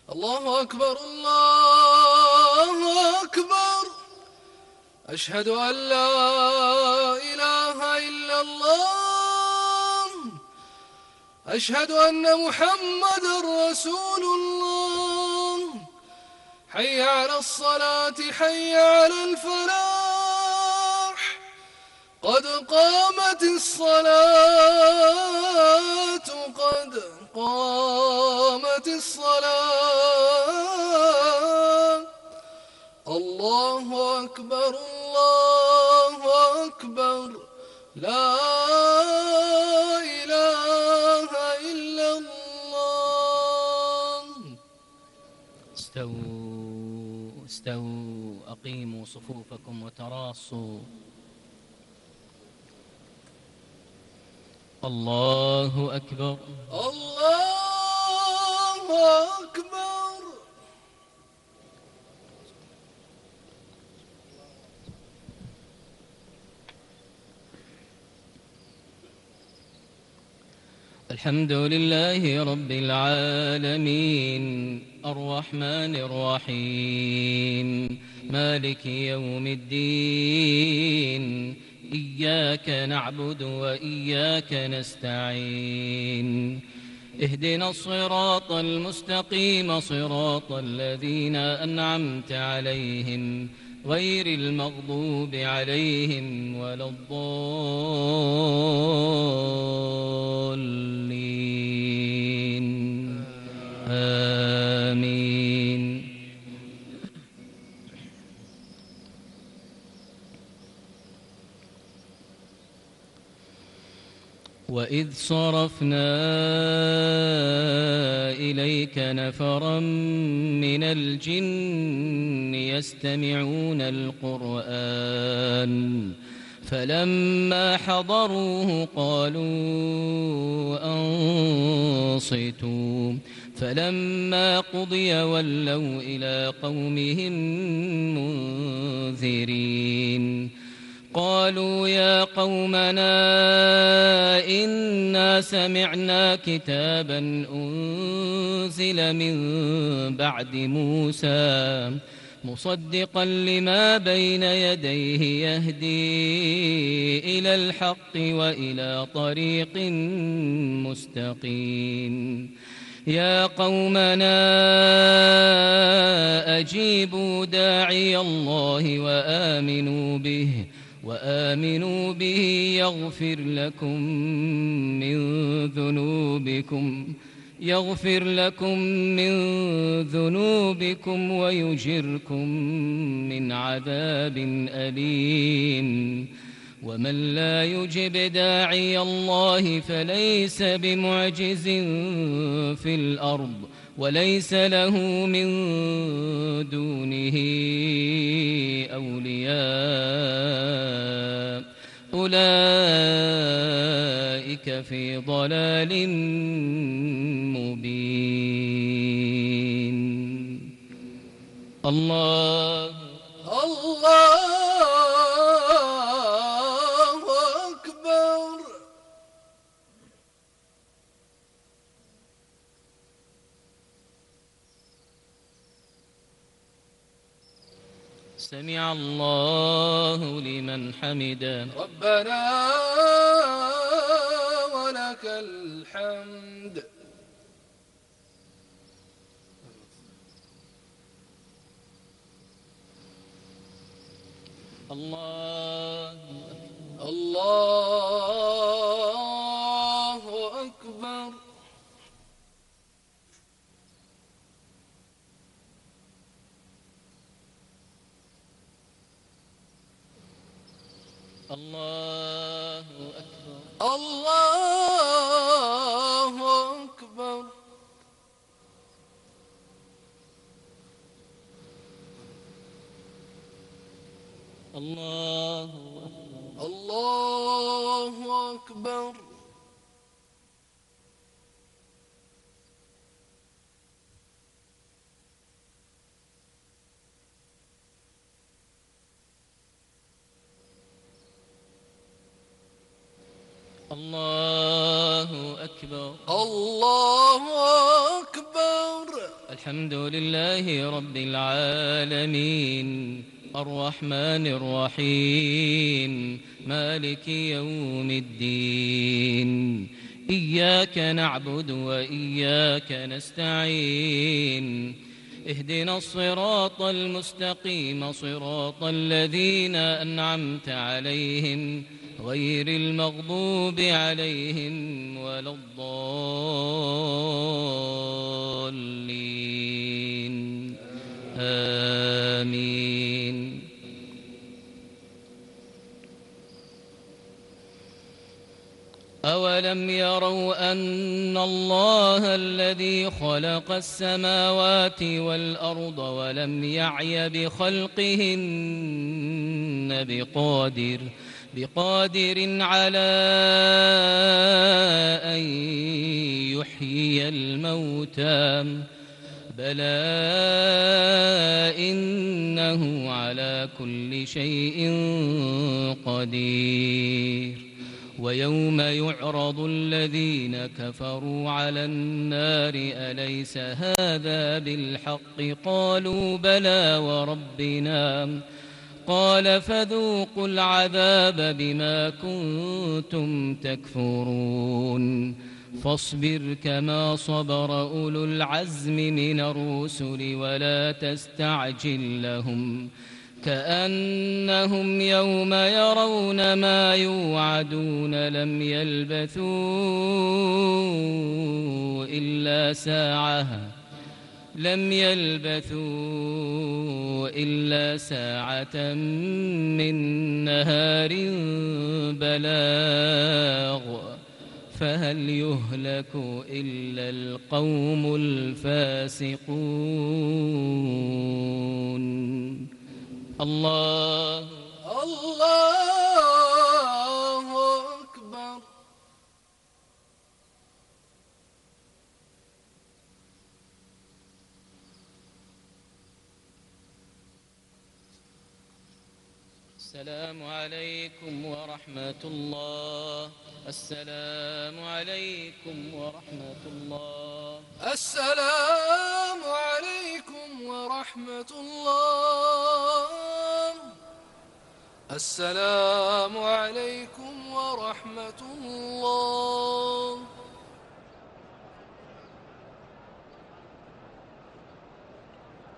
الله أكبر الله أكبر. أشهد أن لا إله إلا الله. أشهد أن محمدًا رسول الله. حي على الصلاة حي على الفلاح. قد قامت الصلاة قد قامت الصلاة. الله أكبر الله أكبر. لا إله إلا الله. استووا استووا، أقيموا صفوفكم وتراصوا. الله أكبر الله أكبر. الحمد لله رب العالمين، الرحمن الرحيم، مالك يوم الدين. إياك نعبد وإياك نستعين. اهدنا الصراط المستقيم، صراط الذين أنعمت عليهم غير المغضوب عليهم ولا الضالين. آمين. وإذ صرفنا إليك نفرا من الجن يستمعون القرآن فلما حضروه قالوا أنصتوا فلما قضي ولوا إلى قومهم منذرين. قالوا يا قومنا إنا سمعنا كتابا أنزل من بعد موسى مصدقا لما بين يديه يهدي إلى الحق وإلى طريق مستقيم. يا قومنا أجيبوا داعي الله وآمنوا به يغفر لكم من ذنوبكم ويجركم من عذاب أليم. ومن لا يجب داعي الله فليس بمعجز في الأرض وليس له من دونه أولياء أولئك في ضلال مبين. الله أكبر. سمع الله لمن حمده. ربنا ولك الحمد. الله أكبر. الله أكبر. الله أكبر. الله أكبر. الله أكبر. الله أكبر. الحمد لله رب العالمين الرحمن الرحيم مالك يوم الدين إياك نعبد وإياك نستعين اهدنا الصراط المستقيم صراط الذين أنعمت عليهم غير المغضوب عليهم ولا الضالين آمين. أولم يروا أن الله الذي خلق السماوات والأرض ولم يعي بخلقهن بقادر على أن يحيي الموتى بلى إنه على كل شيء قدير. ويوم يعرض الذين كفروا على النار أليس هذا بالحق قالوا بلى وربنا قال فذوقوا العذاب بما كنتم تكفرون. فاصبر كما صبر أولو العزم من الرسل ولا تستعجل لهم كأنهم يوم يرون ما يوعدون لم يلبثوا إلا ساعة من نهار بلاغ فهل يهلك إلا القوم الفاسقون. الله أكبر. السلام عليكم ورحمة الله. السلام عليكم ورحمة الله. السلام عليكم ورحمة الله. السلام عليكم ورحمة الله.